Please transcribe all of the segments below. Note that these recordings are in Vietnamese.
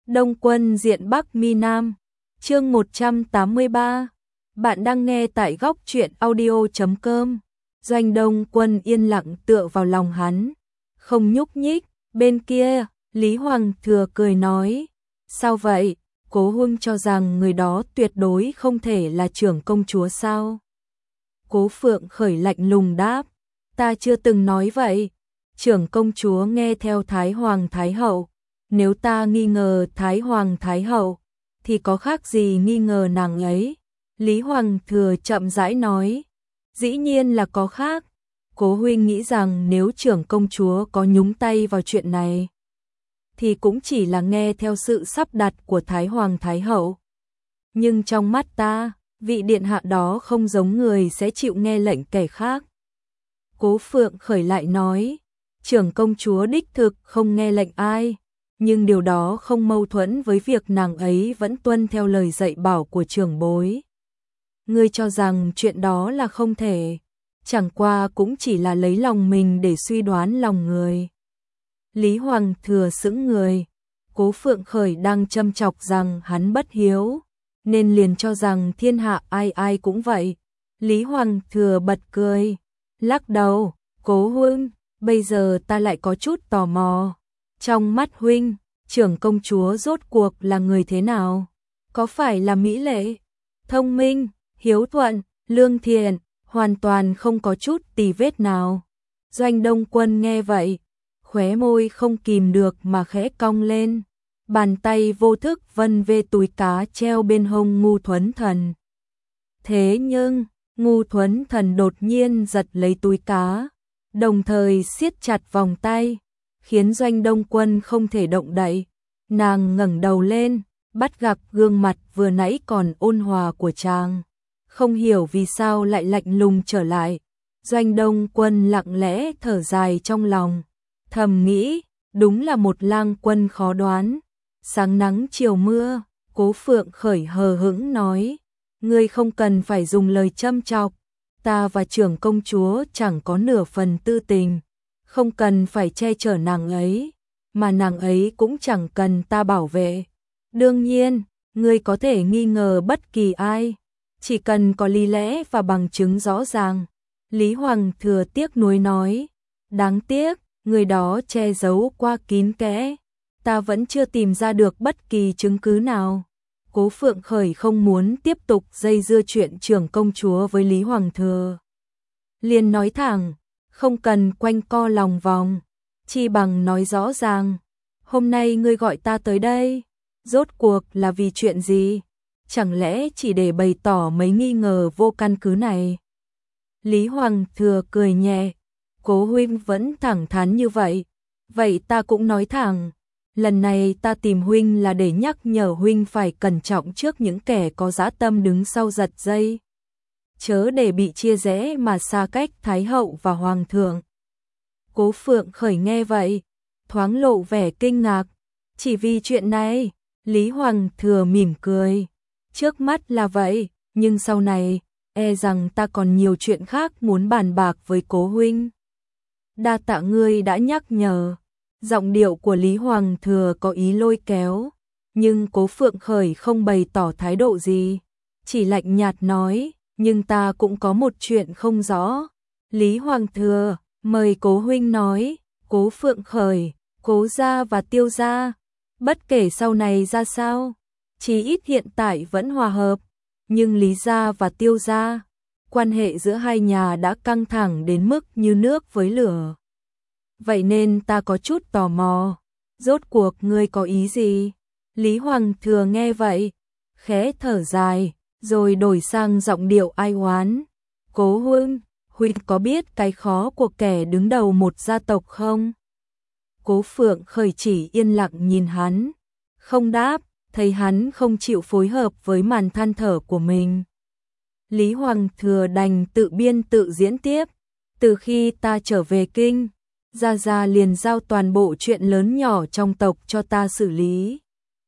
Đông quân diện Bắc mi Nam. Chương 183. Bạn đang nghe tại góc truyện audio.com. Doanh Đông Quân yên lặng tựa vào lòng hắn, không nhúc nhích. Bên kia, Lý Hoàng Thừa cười nói: "Sao vậy? Cố Huynh cho rằng người đó tuyệt đối không thể là trưởng công chúa sao?" Cố Phượng Khởi lạnh lùng đáp: "Ta chưa từng nói vậy. Trưởng công chúa nghe theo Thái Hoàng Thái Hậu. Nếu ta nghi ngờ Thái Hoàng Thái Hậu, thì có khác gì nghi ngờ nàng ấy?" Lý Hoàng Thừa chậm rãi nói: "Dĩ nhiên là có khác. Cố Huynh nghĩ rằng nếu trưởng công chúa có nhúng tay vào chuyện này, thì cũng chỉ là nghe theo sự sắp đặt của Thái Hoàng Thái Hậu. Nhưng trong mắt ta, vị điện hạ đó không giống người sẽ chịu nghe lệnh kẻ khác." Cố Phượng Khởi lại nói: "Trưởng công chúa đích thực không nghe lệnh ai, nhưng điều đó không mâu thuẫn với việc nàng ấy vẫn tuân theo lời dạy bảo của trưởng bối. Ngươi cho rằng chuyện đó là không thể, chẳng qua cũng chỉ là lấy lòng mình để suy đoán lòng người." Lý Hoàng Thừa sững người. Cố Phượng Khởi đang châm chọc rằng hắn bất hiếu, nên liền cho rằng thiên hạ ai ai cũng vậy. Lý Hoàng Thừa bật cười, lắc đầu: "Cố Huynh, bây giờ ta lại có chút tò mò. Trong mắt Huynh, trưởng công chúa rốt cuộc là người thế nào? Có phải là mỹ lệ, thông minh, hiếu thuận, lương thiện, hoàn toàn không có chút tì vết nào?" Doanh Đông Quân nghe vậy, khóe môi không kìm được mà khẽ cong lên, bàn tay vô thức vân về túi cá treo bên hông Ngu Thuấn Thần. Thế nhưng, Ngu Thuấn Thần đột nhiên giật lấy túi cá, đồng thời siết chặt vòng tay, khiến Doanh Đông Quân không thể động đậy. Nàng ngẩng đầu lên, bắt gặp gương mặt vừa nãy còn ôn hòa của chàng, không hiểu vì sao lại lạnh lùng trở lại. Doanh Đông Quân lặng lẽ thở dài trong lòng, thầm nghĩ, đúng là một lang quân khó đoán. Sáng nắng chiều mưa, Cố Phượng Khởi hờ hững nói: "Ngươi không cần phải dùng lời châm chọc, ta và trưởng công chúa chẳng có nửa phần tư tình, không cần phải che chở nàng ấy, mà nàng ấy cũng chẳng cần ta bảo vệ. Đương nhiên, ngươi có thể nghi ngờ bất kỳ ai, chỉ cần có lý lẽ và bằng chứng rõ ràng." Lý Hoàng Thừa tiếc nuối nói: "Đáng tiếc, người đó che giấu qua kín kẽ, ta vẫn chưa tìm ra được bất kỳ chứng cứ nào." Cố Phượng Khởi không muốn tiếp tục dây dưa chuyện trưởng công chúa với Lý Hoàng Thừa, liền nói thẳng: "Không cần quanh co lòng vòng, chi bằng nói rõ ràng. Hôm nay ngươi gọi ta tới đây, rốt cuộc là vì chuyện gì? Chẳng lẽ chỉ để bày tỏ mấy nghi ngờ vô căn cứ này?" Lý Hoàng Thừa cười nhẹ: "Cố Huynh vẫn thẳng thắn như vậy, vậy ta cũng nói thẳng. Lần này ta tìm Huynh là để nhắc nhở Huynh phải cẩn trọng trước những kẻ có dã tâm đứng sau giật dây, chớ để bị chia rẽ mà xa cách Thái Hậu và Hoàng thượng." Cố Phượng Khởi nghe vậy, thoáng lộ vẻ kinh ngạc. "Chỉ vì chuyện này?" Lý Hoàng Thừa mỉm cười: "Trước mắt là vậy, nhưng sau này, e rằng ta còn nhiều chuyện khác muốn bàn bạc với Cố Huynh. Đa tạ ngươi đã nhắc nhở." Giọng điệu của Lý Hoàng Thừa có ý lôi kéo, nhưng Cố Phượng Khởi không bày tỏ thái độ gì, chỉ lạnh nhạt nói: "Nhưng ta cũng có một chuyện không rõ." Lý Hoàng Thừa: "Mời Cố Huynh nói." Cố Phượng Khởi: "Cố gia và Tiêu gia, bất kể sau này ra sao, chí ít hiện tại vẫn hòa hợp, nhưng Lý gia và Tiêu gia, quan hệ giữa hai nhà đã căng thẳng đến mức như nước với lửa. Vậy nên ta có chút tò mò, rốt cuộc ngươi có ý gì?" Lý Hoàng Thừa nghe vậy, khẽ thở dài, rồi đổi sang giọng điệu ai oán: "Cố Huynh, Huynh có biết cái khó của kẻ đứng đầu một gia tộc không?" Cố Phượng Khởi chỉ yên lặng nhìn hắn, không đáp, thấy hắn không chịu phối hợp với màn than thở của mình. Lý Hoàng Thừa đành tự biên tự diễn tiếp: "Từ khi ta trở về kinh, Gia Gia liền giao toàn bộ chuyện lớn nhỏ trong tộc cho ta xử lý.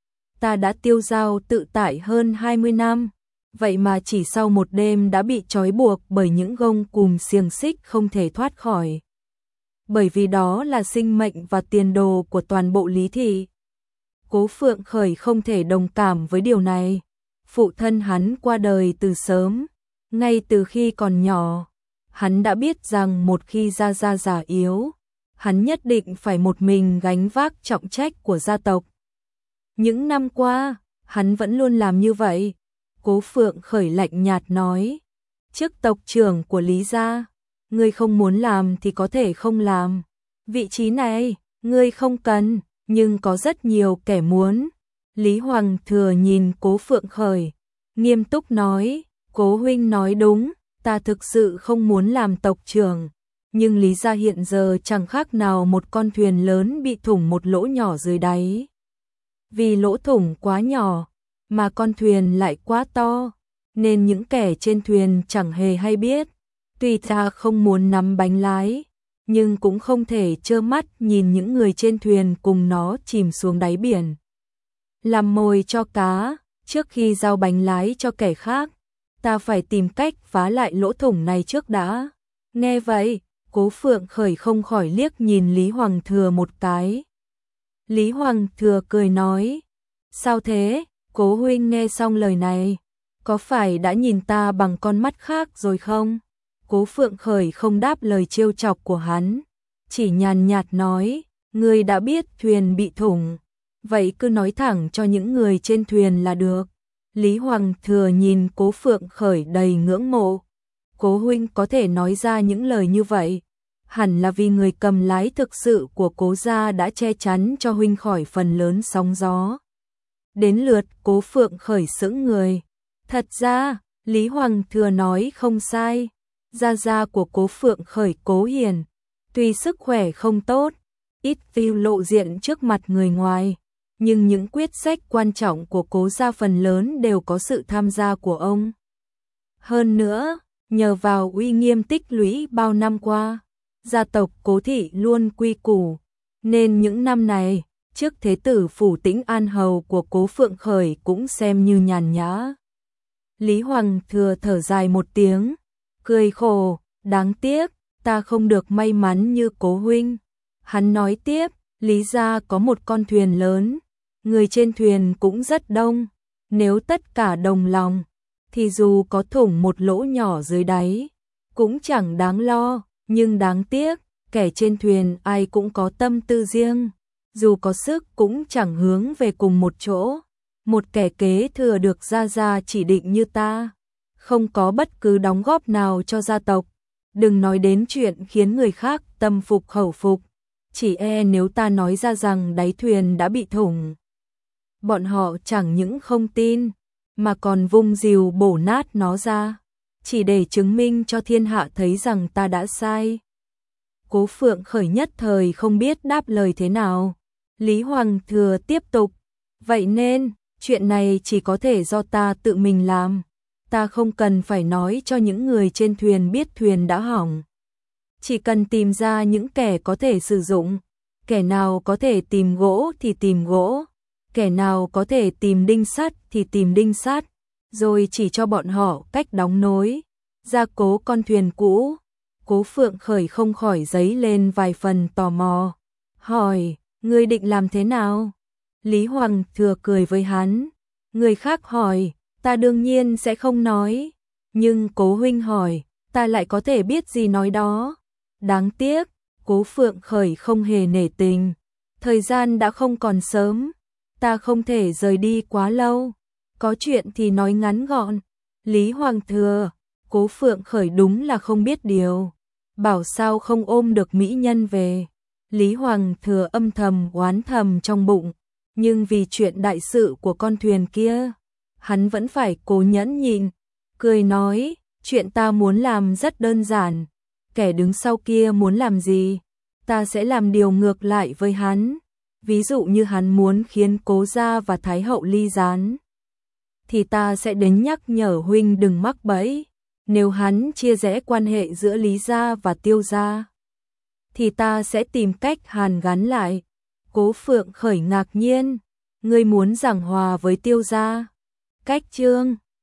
Ta đã tiêu dao tự tại hơn 20 năm, vậy mà chỉ sau một đêm đã bị trói buộc bởi những gông cùm xiềng xích không thể thoát khỏi. Bởi vì đó là sinh mệnh và tiền đồ của toàn bộ Lý thị." Cố Phượng Khởi không thể đồng cảm với điều này. Phụ thân hắn qua đời từ sớm, ngay từ khi còn nhỏ. Hắn đã biết rằng một khi Gia Gia già yếu, hắn nhất định phải một mình gánh vác trọng trách của gia tộc. Những năm qua, hắn vẫn luôn làm như vậy. Cố Phượng Khởi lạnh nhạt nói, chức tộc trưởng của Lý gia, ngươi không muốn làm thì có thể không làm. Vị trí này, ngươi không cần, nhưng có rất nhiều kẻ muốn. Lý Hoàng Thừa nhìn Cố Phượng Khởi, nghiêm túc nói, Cố huynh nói đúng, ta thực sự không muốn làm tộc trưởng. Nhưng Lý gia hiện giờ chẳng khác nào một con thuyền lớn bị thủng một lỗ nhỏ dưới đáy. Vì lỗ thủng quá nhỏ, mà con thuyền lại quá to, nên những kẻ trên thuyền chẳng hề hay biết. Tuy ta không muốn nắm bánh lái, nhưng cũng không thể trơ mắt nhìn những người trên thuyền cùng nó chìm xuống đáy biển. Làm mồi cho cá, trước khi giao bánh lái cho kẻ khác, ta phải tìm cách phá lại lỗ thủng này trước đã. Nghe vậy, Cố Phượng Khởi không khỏi liếc nhìn Lý Hoàng Thừa một cái. Lý Hoàng Thừa cười nói, sao thế, Cố huynh nghe xong lời này, có phải đã nhìn ta bằng con mắt khác rồi không? Cố Phượng Khởi không đáp lời trêu chọc của hắn, chỉ nhàn nhạt nói, ngươi đã biết thuyền bị thủng, vậy cứ nói thẳng cho những người trên thuyền là được. Lý Hoàng Thừa nhìn Cố Phượng Khởi đầy ngưỡng mộ. Cố huynh có thể nói ra những lời như vậy, hẳn là vì người cầm lái thực sự của Cố gia đã che chắn cho huynh khỏi phần lớn sóng gió. Đến lượt Cố Phượng Khởi sững người. Thật ra, Lý Hoàng Thừa nói không sai. Gia gia của Cố Phượng Khởi Cố Hiền, tuy sức khỏe không tốt, ít tiêu lộ diện trước mặt người ngoài, nhưng những quyết sách quan trọng của Cố gia phần lớn đều có sự tham gia của ông. Hơn nữa, nhờ vào uy nghiêm tích lũy bao năm qua, gia tộc Cố thị luôn quy củ, nên những năm này, trước thế tử phủ Tĩnh An hầu của Cố Phượng Khởi cũng xem như nhàn nhã. Lý Hoàng Thừa thở dài một tiếng, cười khổ, đáng tiếc, ta không được may mắn như Cố huynh. Hắn nói tiếp, Lý gia có một con thuyền lớn, người trên thuyền cũng rất đông, nếu tất cả đồng lòng, thì dù có thủng một lỗ nhỏ dưới đáy, cũng chẳng đáng lo, nhưng đáng tiếc, kẻ trên thuyền ai cũng có tâm tư riêng, dù có sức cũng chẳng hướng về cùng một chỗ. Một kẻ kế thừa được Gia Gia chỉ định như ta, không có bất cứ đóng góp nào cho gia tộc, đừng nói đến chuyện khiến người khác tâm phục khẩu phục, chỉ nếu ta nói ra rằng đáy thuyền đã bị thủng, bọn họ chẳng những không tin, mà còn vung rìu bổ nát nó ra, chỉ để chứng minh cho thiên hạ thấy rằng ta đã sai. Cố Phượng Khởi nhất thời không biết đáp lời thế nào. Lý Hoàng Thừa tiếp tục, vậy nên, chuyện này chỉ có thể do ta tự mình làm. Ta không cần phải nói cho những người trên thuyền biết thuyền đã hỏng. Chỉ cần tìm ra những kẻ có thể sử dụng, kẻ nào có thể tìm gỗ thì tìm gỗ, kẻ nào có thể tìm đinh sắt thì tìm đinh sắt, rồi chỉ cho bọn họ cách đóng nối, gia cố con thuyền cũ. Cố Phượng Khởi không khỏi dấy lên vài phần tò mò, hỏi, ngươi định làm thế nào? Lý Hoàng Thừa cười với hắn, người khác hỏi, ta đương nhiên sẽ không nói, nhưng Cố huynh hỏi, ta lại có thể biết gì nói đó. Đáng tiếc, Cố Phượng Khởi không hề nể tình, thời gian đã không còn sớm, ta không thể rời đi quá lâu, có chuyện thì nói ngắn gọn. Lý Hoàng Thừa, Cố Phượng Khởi đúng là không biết điều, bảo sao không ôm được mỹ nhân về. Lý Hoàng Thừa âm thầm oán thầm trong bụng, nhưng vì chuyện đại sự của con thuyền kia, hắn vẫn phải cố nhẫn nhịn, cười nói, chuyện ta muốn làm rất đơn giản, kẻ đứng sau kia muốn làm gì, ta sẽ làm điều ngược lại với hắn. Ví dụ như hắn muốn khiến Cố gia và Thái hậu ly gián, thì ta sẽ đến nhắc nhở huynh đừng mắc bẫy. Nếu hắn chia rẽ quan hệ giữa Lý gia và Tiêu gia, thì ta sẽ tìm cách hàn gắn lại. Cố Phượng Khởi ngạc nhiên, ngươi muốn giảng hòa với Tiêu gia? Cách chương